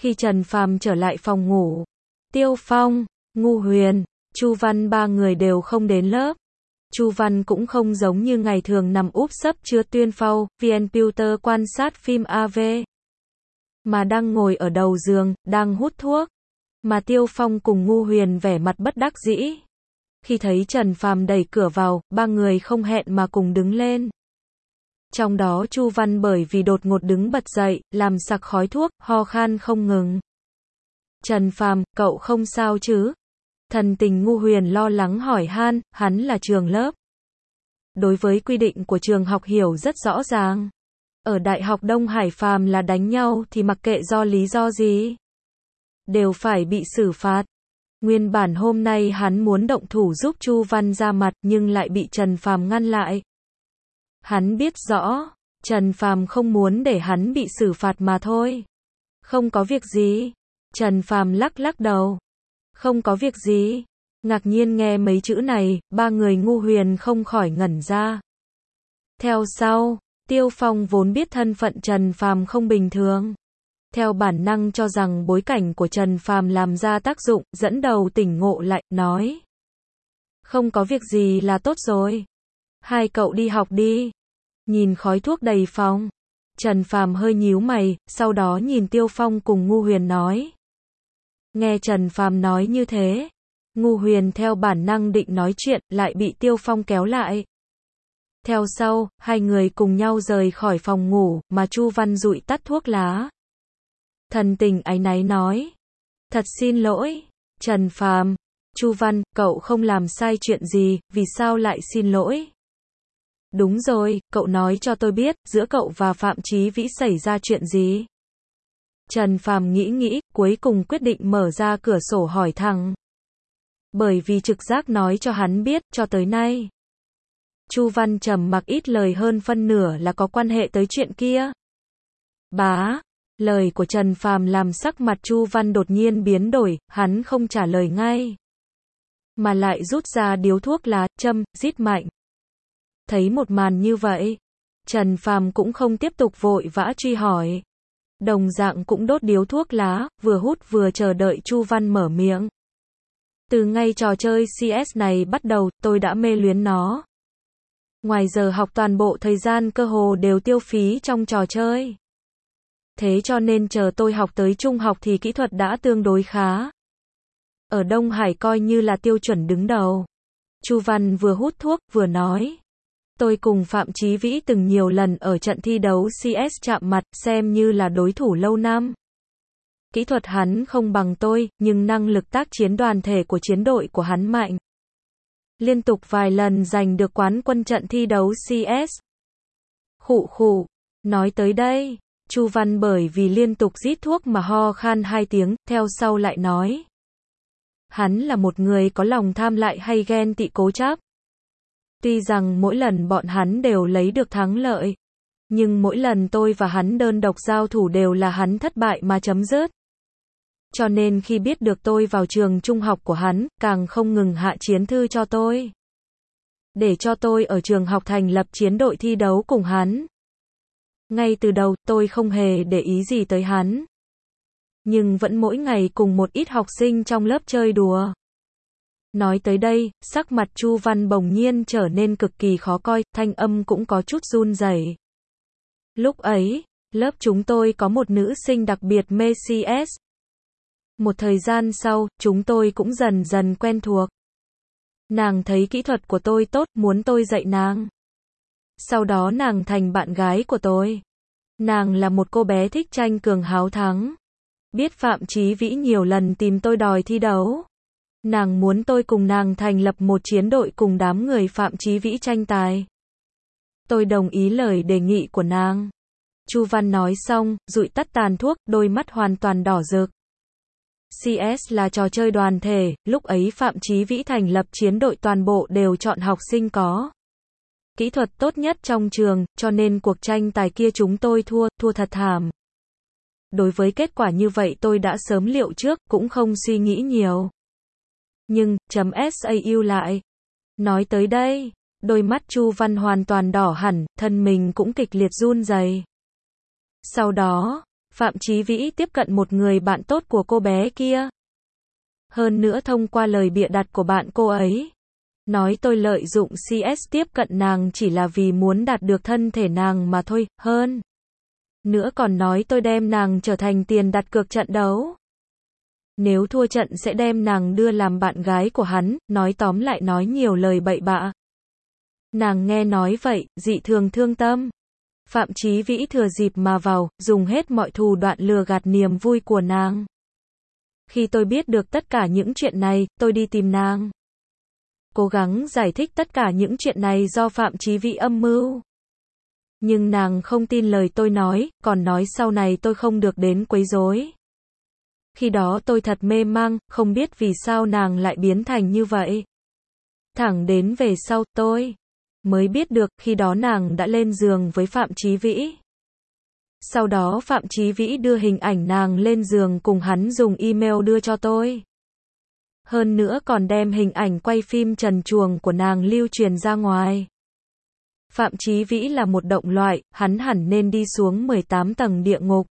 Khi Trần Phàm trở lại phòng ngủ, Tiêu Phong, Ngu Huyền, Chu Văn ba người đều không đến lớp. Chu Văn cũng không giống như ngày thường nằm úp sấp chưa tuyên phao, VNPuter quan sát phim AV. Mà đang ngồi ở đầu giường, đang hút thuốc. Mà Tiêu Phong cùng Ngu Huyền vẻ mặt bất đắc dĩ. Khi thấy Trần Phàm đẩy cửa vào, ba người không hẹn mà cùng đứng lên. Trong đó Chu Văn bởi vì đột ngột đứng bật dậy, làm sặc khói thuốc, ho khan không ngừng. Trần Phàm, cậu không sao chứ? Thần tình Ngu Huyền lo lắng hỏi han, hắn là trường lớp. Đối với quy định của trường học hiểu rất rõ ràng. Ở Đại học Đông Hải phàm là đánh nhau thì mặc kệ do lý do gì, đều phải bị xử phạt. Nguyên bản hôm nay hắn muốn động thủ giúp Chu Văn ra mặt nhưng lại bị Trần Phàm ngăn lại. Hắn biết rõ, Trần Phàm không muốn để hắn bị xử phạt mà thôi. Không có việc gì. Trần Phàm lắc lắc đầu. Không có việc gì. Ngạc nhiên nghe mấy chữ này, ba người Ngu Huyền không khỏi ngẩn ra. Theo sau, Tiêu Phong vốn biết thân phận Trần Phàm không bình thường. Theo bản năng cho rằng bối cảnh của Trần Phàm làm ra tác dụng, dẫn đầu tỉnh ngộ lại, nói. Không có việc gì là tốt rồi. Hai cậu đi học đi. Nhìn khói thuốc đầy phòng. Trần Phàm hơi nhíu mày, sau đó nhìn Tiêu Phong cùng Ngu Huyền nói. Nghe Trần Phàm nói như thế, Ngu Huyền theo bản năng định nói chuyện, lại bị Tiêu Phong kéo lại. Theo sau, hai người cùng nhau rời khỏi phòng ngủ, mà Chu Văn dụi tắt thuốc lá. Thần tình áy náy nói. Thật xin lỗi, Trần Phàm. Chu Văn, cậu không làm sai chuyện gì, vì sao lại xin lỗi? Đúng rồi, cậu nói cho tôi biết, giữa cậu và Phạm Chí Vĩ xảy ra chuyện gì? Trần Phàm nghĩ, cuối cùng quyết định mở ra cửa sổ hỏi thẳng. Bởi vì trực giác nói cho hắn biết, cho tới nay. Chu Văn trầm mặc ít lời hơn phân nửa là có quan hệ tới chuyện kia. Bá, lời của Trần Phàm làm sắc mặt Chu Văn đột nhiên biến đổi, hắn không trả lời ngay. Mà lại rút ra điếu thuốc lá, châm, rít mạnh. Thấy một màn như vậy, Trần Phàm cũng không tiếp tục vội vã truy hỏi. Đồng dạng cũng đốt điếu thuốc lá, vừa hút vừa chờ đợi Chu Văn mở miệng. Từ ngay trò chơi CS này bắt đầu, tôi đã mê luyến nó. Ngoài giờ học toàn bộ thời gian cơ hồ đều tiêu phí trong trò chơi. Thế cho nên chờ tôi học tới trung học thì kỹ thuật đã tương đối khá. Ở Đông Hải coi như là tiêu chuẩn đứng đầu. Chu Văn vừa hút thuốc, vừa nói. Tôi cùng Phạm Chí Vĩ từng nhiều lần ở trận thi đấu CS chạm mặt, xem như là đối thủ lâu năm. Kỹ thuật hắn không bằng tôi, nhưng năng lực tác chiến đoàn thể của chiến đội của hắn mạnh. Liên tục vài lần giành được quán quân trận thi đấu CS. Khụ khụ. Nói tới đây, Chu Văn bởi vì liên tục rít thuốc mà ho khan 2 tiếng, theo sau lại nói. Hắn là một người có lòng tham lại hay ghen tị cố chấp. Tuy rằng mỗi lần bọn hắn đều lấy được thắng lợi, nhưng mỗi lần tôi và hắn đơn độc giao thủ đều là hắn thất bại mà chấm dứt. Cho nên khi biết được tôi vào trường trung học của hắn, càng không ngừng hạ chiến thư cho tôi. Để cho tôi ở trường học thành lập chiến đội thi đấu cùng hắn. Ngay từ đầu, tôi không hề để ý gì tới hắn. Nhưng vẫn mỗi ngày cùng một ít học sinh trong lớp chơi đùa. Nói tới đây, sắc mặt Chu Văn bỗng nhiên trở nên cực kỳ khó coi, thanh âm cũng có chút run rẩy. Lúc ấy, lớp chúng tôi có một nữ sinh đặc biệt mê CS. Một thời gian sau, chúng tôi cũng dần dần quen thuộc. Nàng thấy kỹ thuật của tôi tốt, muốn tôi dạy nàng. Sau đó nàng thành bạn gái của tôi. Nàng là một cô bé thích tranh cường háo thắng. Biết Phạm Chí Vĩ nhiều lần tìm tôi đòi thi đấu. Nàng muốn tôi cùng nàng thành lập một chiến đội cùng đám người Phạm Chí Vĩ tranh tài. Tôi đồng ý lời đề nghị của nàng. Chu Văn nói xong, dụi tắt tàn thuốc, đôi mắt hoàn toàn đỏ rực. CS là trò chơi đoàn thể, lúc ấy Phạm Chí Vĩ thành lập chiến đội toàn bộ đều chọn học sinh có kỹ thuật tốt nhất trong trường, cho nên cuộc tranh tài kia chúng tôi thua thật thảm. Đối với kết quả như vậy tôi đã sớm liệu trước, cũng không suy nghĩ nhiều. Nhưng, .sau lại. Nói tới đây, đôi mắt Chu Văn hoàn toàn đỏ hẳn, thân mình cũng kịch liệt run rẩy. Sau đó, Phạm Chí Vĩ tiếp cận một người bạn tốt của cô bé kia. Hơn nữa thông qua lời bịa đặt của bạn cô ấy. Nói tôi lợi dụng CS tiếp cận nàng chỉ là vì muốn đạt được thân thể nàng mà thôi, hơn. Nữa còn nói tôi đem nàng trở thành tiền đặt cược trận đấu. Nếu thua trận sẽ đem nàng đưa làm bạn gái của hắn, nói tóm lại nói nhiều lời bậy bạ. Nàng nghe nói vậy, dị thường thương tâm. Phạm Chí Vĩ thừa dịp mà vào, dùng hết mọi thủ đoạn lừa gạt niềm vui của nàng. Khi tôi biết được tất cả những chuyện này, tôi đi tìm nàng. Cố gắng giải thích tất cả những chuyện này do Phạm Chí Vĩ âm mưu. Nhưng nàng không tin lời tôi nói, còn nói sau này tôi không được đến quấy rối. Khi đó tôi thật mê mang, không biết vì sao nàng lại biến thành như vậy. Thẳng đến về sau, tôi mới biết được, khi đó nàng đã lên giường với Phạm Chí Vĩ. Sau đó Phạm Chí Vĩ đưa hình ảnh nàng lên giường cùng hắn dùng email đưa cho tôi. Hơn nữa còn đem hình ảnh quay phim trần truồng của nàng lưu truyền ra ngoài. Phạm Chí Vĩ là một động loại, hắn hẳn nên đi xuống 18 tầng địa ngục.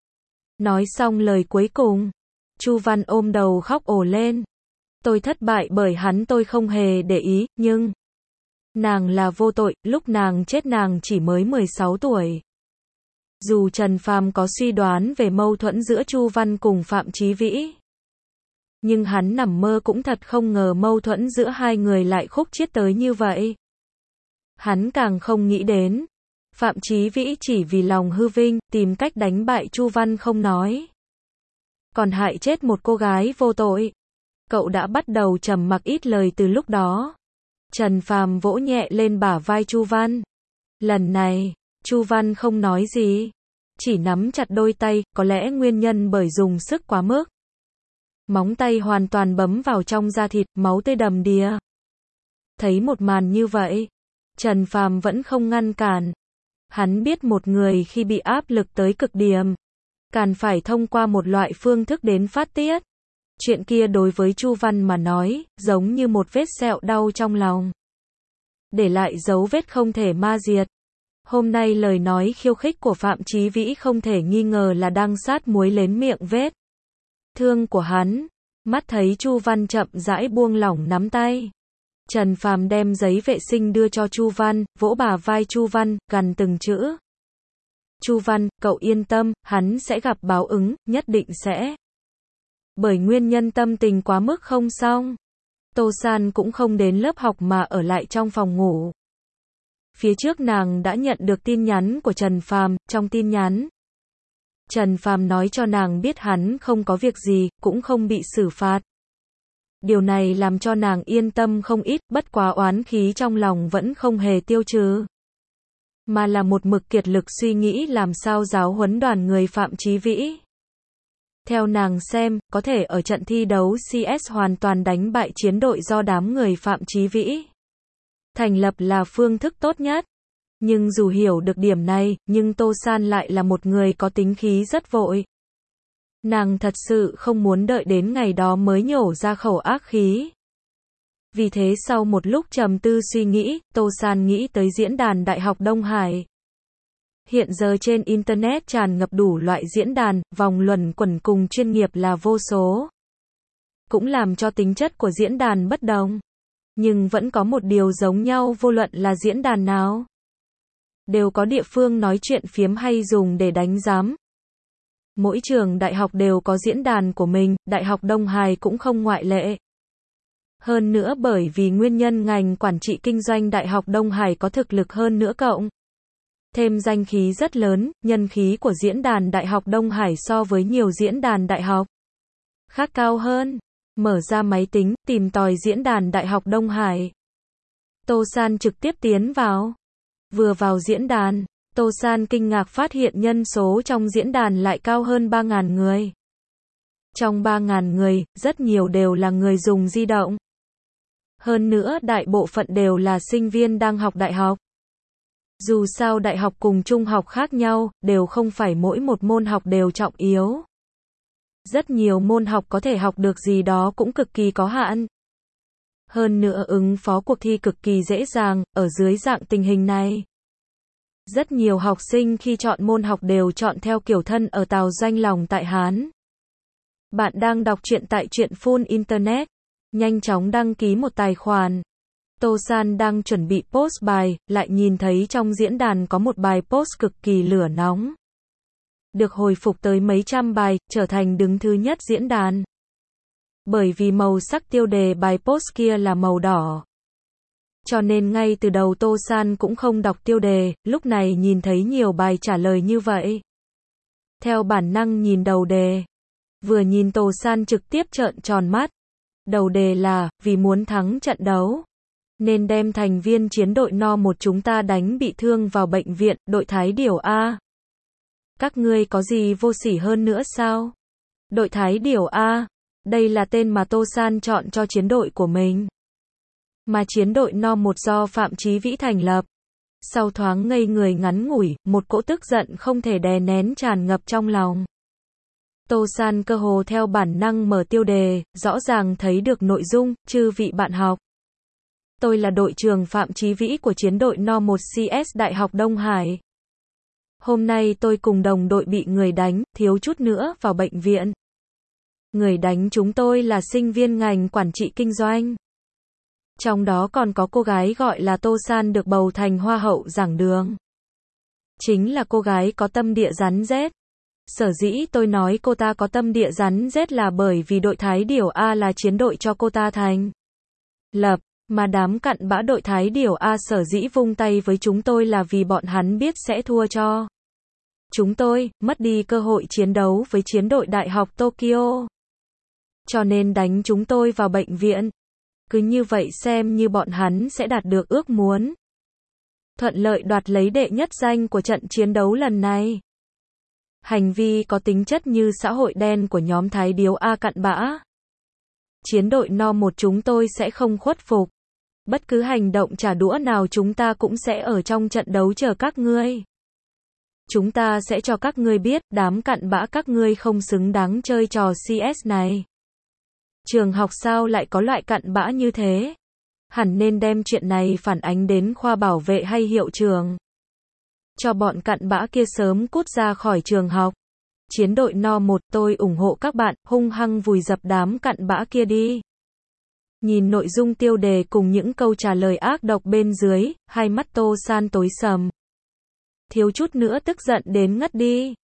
Nói xong lời cuối cùng, Chu Văn ôm đầu khóc ồ lên. Tôi thất bại bởi hắn, tôi không hề để ý, nhưng nàng là vô tội, lúc nàng chết nàng chỉ mới 16 tuổi. Dù Trần Phàm có suy đoán về mâu thuẫn giữa Chu Văn cùng Phạm Chí Vĩ, nhưng hắn nằm mơ cũng thật không ngờ mâu thuẫn giữa hai người lại khúc chiết tới như vậy. Hắn càng không nghĩ đến, Phạm Chí Vĩ chỉ vì lòng hư vinh, tìm cách đánh bại Chu Văn không nói, còn hại chết một cô gái vô tội. Cậu đã bắt đầu trầm mặc ít lời từ lúc đó. Trần Phàm vỗ nhẹ lên bả vai Chu Văn. Lần này, Chu Văn không nói gì, chỉ nắm chặt đôi tay, có lẽ nguyên nhân bởi dùng sức quá mức. Móng tay hoàn toàn bấm vào trong da thịt, máu tươi đầm đìa. Thấy một màn như vậy, Trần Phàm vẫn không ngăn cản. Hắn biết một người khi bị áp lực tới cực điểm, càng phải thông qua một loại phương thức đến phát tiết. Chuyện kia đối với Chu Văn mà nói, giống như một vết sẹo đau trong lòng, để lại dấu vết không thể ma diệt. Hôm nay lời nói khiêu khích của Phạm Chí Vĩ không thể nghi ngờ là đang sát muối lên miệng vết thương của hắn. Mắt thấy Chu Văn chậm rãi buông lỏng nắm tay, Trần Phàm đem giấy vệ sinh đưa cho Chu Văn, vỗ bả vai Chu Văn, gằn từng chữ. Chu Văn, cậu yên tâm, hắn sẽ gặp báo ứng, nhất định sẽ. Bởi nguyên nhân tâm tình quá mức không xong, Tô San cũng không đến lớp học mà ở lại trong phòng ngủ. Phía trước nàng đã nhận được tin nhắn của Trần Phàm, trong tin nhắn, Trần Phàm nói cho nàng biết hắn không có việc gì, cũng không bị xử phạt. Điều này làm cho nàng yên tâm không ít, bất quá oán khí trong lòng vẫn không hề tiêu trừ, mà là một mực kiệt lực suy nghĩ làm sao giáo huấn đoàn người Phạm Chí Vĩ. Theo nàng xem, có thể ở trận thi đấu CS hoàn toàn đánh bại chiến đội do đám người Phạm Chí Vĩ thành lập là phương thức tốt nhất. Nhưng dù hiểu được điểm này, nhưng Tô San lại là một người có tính khí rất vội. Nàng thật sự không muốn đợi đến ngày đó mới nhổ ra khẩu ác khí. Vì thế sau một lúc trầm tư suy nghĩ, Tô San nghĩ tới diễn đàn Đại học Đông Hải. Hiện giờ trên Internet tràn ngập đủ loại diễn đàn, vòng luẩn quẩn cùng chuyên nghiệp là vô số. Cũng làm cho tính chất của diễn đàn bất đồng. Nhưng vẫn có một điều giống nhau vô luận là diễn đàn nào. Đều có địa phương nói chuyện phiếm hay dùng để đánh giám. Mỗi trường đại học đều có diễn đàn của mình, Đại học Đông Hải cũng không ngoại lệ. Hơn nữa bởi vì nguyên nhân ngành quản trị kinh doanh Đại học Đông Hải có thực lực hơn nữa cộng thêm danh khí rất lớn, nhân khí của diễn đàn Đại học Đông Hải so với nhiều diễn đàn đại học khác cao hơn. Mở ra máy tính, tìm tòi diễn đàn Đại học Đông Hải. Tô San trực tiếp tiến vào. Vừa vào diễn đàn, Tô San kinh ngạc phát hiện nhân số trong diễn đàn lại cao hơn 3.000 người. Trong 3.000 người, rất nhiều đều là người dùng di động. Hơn nữa đại bộ phận đều là sinh viên đang học đại học. Dù sao đại học cùng trung học khác nhau, đều không phải mỗi một môn học đều trọng yếu. Rất nhiều môn học có thể học được gì đó cũng cực kỳ có hạn. Hơn nữa ứng phó cuộc thi cực kỳ dễ dàng, ở dưới dạng tình hình này. Rất nhiều học sinh khi chọn môn học đều chọn theo kiểu thân ở tào doanh lòng tại Hán. Bạn đang đọc truyện tại truyện full internet. Nhanh chóng đăng ký một tài khoản. Tô San đang chuẩn bị post bài, lại nhìn thấy trong diễn đàn có một bài post cực kỳ lửa nóng. Được hồi phục tới mấy trăm bài, trở thành đứng thứ nhất diễn đàn. Bởi vì màu sắc tiêu đề bài post kia là màu đỏ. Cho nên ngay từ đầu Tô San cũng không đọc tiêu đề, lúc này nhìn thấy nhiều bài trả lời như vậy. Theo bản năng nhìn đầu đề. Vừa nhìn Tô San trực tiếp trợn tròn mắt. Đầu đề là, vì muốn thắng trận đấu, nên đem thành viên chiến đội No 1 chúng ta đánh bị thương vào bệnh viện, đội Thái Điểu A. Các ngươi có gì vô sỉ hơn nữa sao? Đội Thái Điểu A. Đây là tên mà Tô San chọn cho chiến đội của mình. Mà chiến đội No 1 do Phạm Chí Vĩ thành lập. Sau thoáng ngây người ngắn ngủi, một cỗ tức giận không thể đè nén tràn ngập trong lòng. Tô San cơ hồ theo bản năng mở tiêu đề, rõ ràng thấy được nội dung, chư vị bạn học. Tôi là đội trưởng Phạm Chí Vĩ của chiến đội No 1 CS Đại học Đông Hải. Hôm nay tôi cùng đồng đội bị người đánh, thiếu chút nữa vào bệnh viện. Người đánh chúng tôi là sinh viên ngành quản trị kinh doanh. Trong đó còn có cô gái gọi là Tô San được bầu thành hoa hậu giảng đường. Chính là cô gái có tâm địa rắn rết. Sở dĩ tôi nói cô ta có tâm địa rắn rết là bởi vì đội Thái Điểu A là chiến đội cho cô ta thành lập, mà đám cặn bã đội Thái Điểu A sở dĩ vung tay với chúng tôi là vì bọn hắn biết sẽ thua cho chúng tôi, mất đi cơ hội chiến đấu với chiến đội Đại học Tokyo. Cho nên đánh chúng tôi vào bệnh viện. Cứ như vậy xem như bọn hắn sẽ đạt được ước muốn. Thuận lợi đoạt lấy đệ nhất danh của trận chiến đấu lần này. Hành vi có tính chất như xã hội đen của nhóm Thái Điểu A cặn bã. Chiến đội No 1 chúng tôi sẽ không khuất phục. Bất cứ hành động trả đũa nào chúng ta cũng sẽ ở trong trận đấu chờ các ngươi. Chúng ta sẽ cho các ngươi biết, đám cặn bã các ngươi không xứng đáng chơi trò CS này. Trường học sao lại có loại cặn bã như thế? Hẳn nên đem chuyện này phản ánh đến khoa bảo vệ hay hiệu trường. Cho bọn cặn bã kia sớm cút ra khỏi trường học. Chiến đội No 1 tôi ủng hộ các bạn, hung hăng vùi dập đám cặn bã kia đi. Nhìn nội dung tiêu đề cùng những câu trả lời ác độc bên dưới, hai mắt Tô San tối sầm. Thiếu chút nữa tức giận đến ngất đi.